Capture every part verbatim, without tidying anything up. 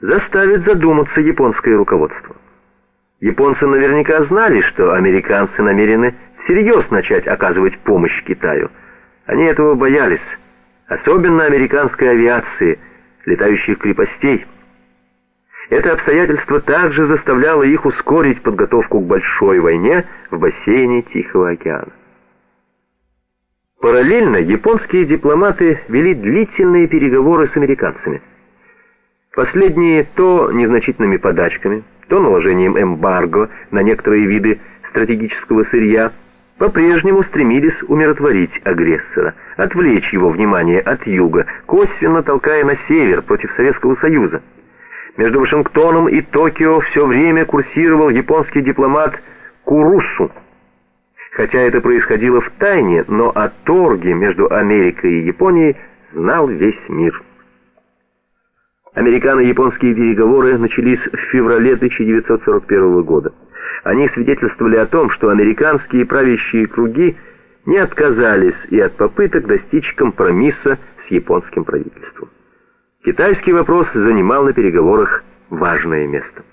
заставит задуматься японское руководство. Японцы наверняка знали, что американцы намерены всерьез начать оказывать помощь Китаю. Они этого боялись, особенно американской авиации, летающих крепостей. Это обстоятельство также заставляло их ускорить подготовку к большой войне в бассейне Тихого океана. Параллельно японские дипломаты вели длительные переговоры с американцами. Последние то незначительными подачками, то наложением эмбарго на некоторые виды стратегического сырья по-прежнему стремились умиротворить агрессора, отвлечь его внимание от юга, косвенно толкая на север против Советского Союза. Между Вашингтоном и Токио все время курсировал японский дипломат Курусу. Хотя это происходило в тайне, но о торге между Америкой и Японией знал весь мир. Американо-японские переговоры начались в феврале тысяча девятьсот сорок первого года. Они свидетельствовали о том, что американские правящие круги не отказались и от попыток достичь компромисса с японским правительством. Китайский вопрос занимал на переговорах важное место.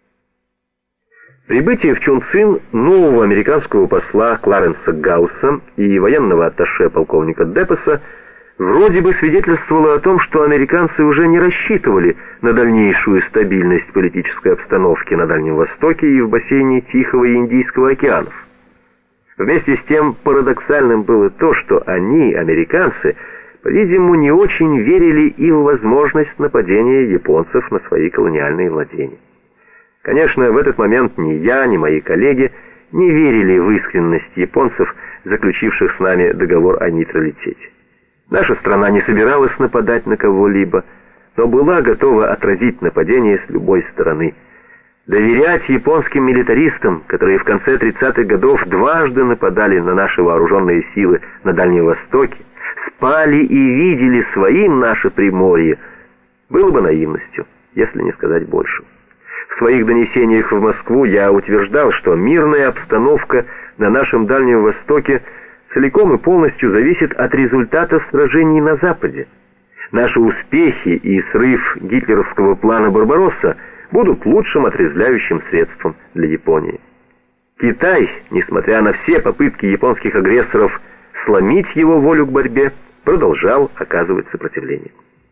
Прибытие в Чунцин нового американского посла Кларенса Гаусса и военного атташе полковника Депеса вроде бы свидетельствовало о том, что американцы уже не рассчитывали на дальнейшую стабильность политической обстановки на Дальнем Востоке и в бассейне Тихого и Индийского океанов. Вместе с тем парадоксальным было то, что они, американцы, по-видимому, не очень верили и в возможность нападения японцев на свои колониальные владения. Конечно, в этот момент ни я, ни мои коллеги не верили в искренность японцев, заключивших с нами договор о нейтралитете. Наша страна не собиралась нападать на кого-либо, но была готова отразить нападение с любой стороны. Доверять японским милитаристам, которые в конце тридцатых годов дважды нападали на наши вооруженные силы на Дальнем Востоке, спали и видели своим наше Приморье, было бы наивностью, если не сказать больше. В своих донесениях в Москву я утверждал, что мирная обстановка на нашем Дальнем Востоке целиком и полностью зависит от результата сражений на Западе. Наши успехи и срыв гитлеровского плана «Барбаросса» будут лучшим отрезвляющим средством для Японии. Китай, несмотря на все попытки японских агрессоров сломить его волю к борьбе, продолжал оказывать сопротивление.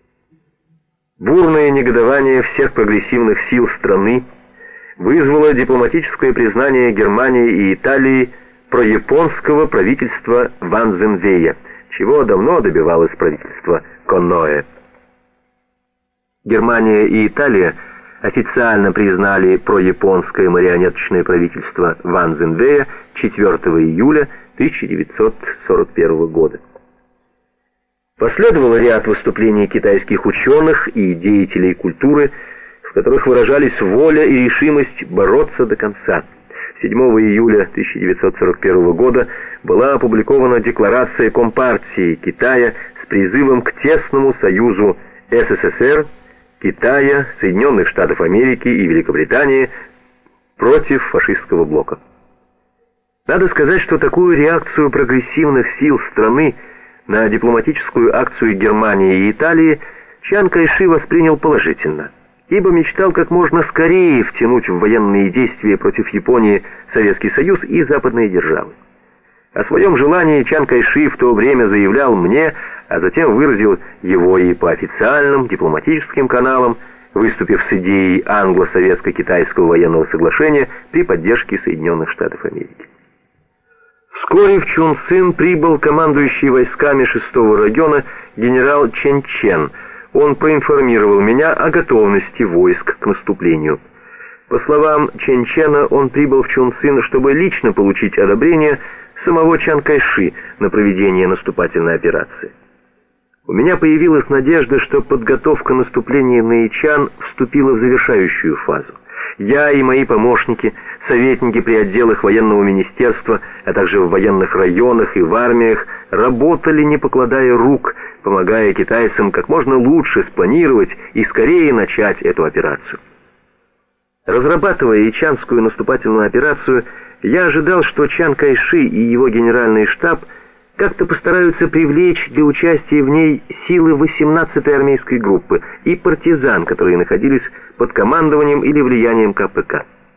Бурное негодование всех прогрессивных сил страны вызвало дипломатическое признание Германии и Италии прояпонского правительства Ван Зенвея, чего давно добивалось правительство Коноэ. Германия и Италия официально признали прояпонское марионеточное правительство Ван Зенвея четвёртого июля тысяча девятьсот сорок первого года. Последовал ряд выступлений китайских ученых и деятелей культуры, в которых выражались воля и решимость бороться до конца. седьмого июля тысяча девятьсот сорок первого года была опубликована декларация Компартии Китая с призывом к тесному союзу СССР, Китая, Соединенных Штатов Америки и Великобритании против фашистского блока. Надо сказать, что такую реакцию прогрессивных сил страны на дипломатическую акцию Германии и Италии Чан Кайши воспринял положительно, ибо мечтал как можно скорее втянуть в военные действия против Японии Советский Союз и западные державы. О своем желании Чан Кайши в то время заявлял мне, а затем выразил его и по официальным дипломатическим каналам, выступив с идеей англо-советско-китайского военного соглашения при поддержке Соединенных Штатов Америки. Вскоре в Чунцин прибыл командующий войсками шестого района генерал Чен Чен. Он проинформировал меня о готовности войск к наступлению. По словам Чен Чена, он прибыл в Чунцин, чтобы лично получить одобрение самого Чан Кайши на проведение наступательной операции. У меня появилась надежда, что подготовка наступления на Ичан вступила в завершающую фазу. Я и мои помощники, советники при отделах военного министерства, а также в военных районах и в армиях, работали, не покладая рук, помогая китайцам как можно лучше спланировать и скорее начать эту операцию. Разрабатывая ичанскую наступательную операцию, я ожидал, что Чан Кайши и его генеральный штаб как-то постараются привлечь для участия в ней силы восемнадцатой армейской группы и партизан, которые находились под командованием или влиянием ка пэ ка.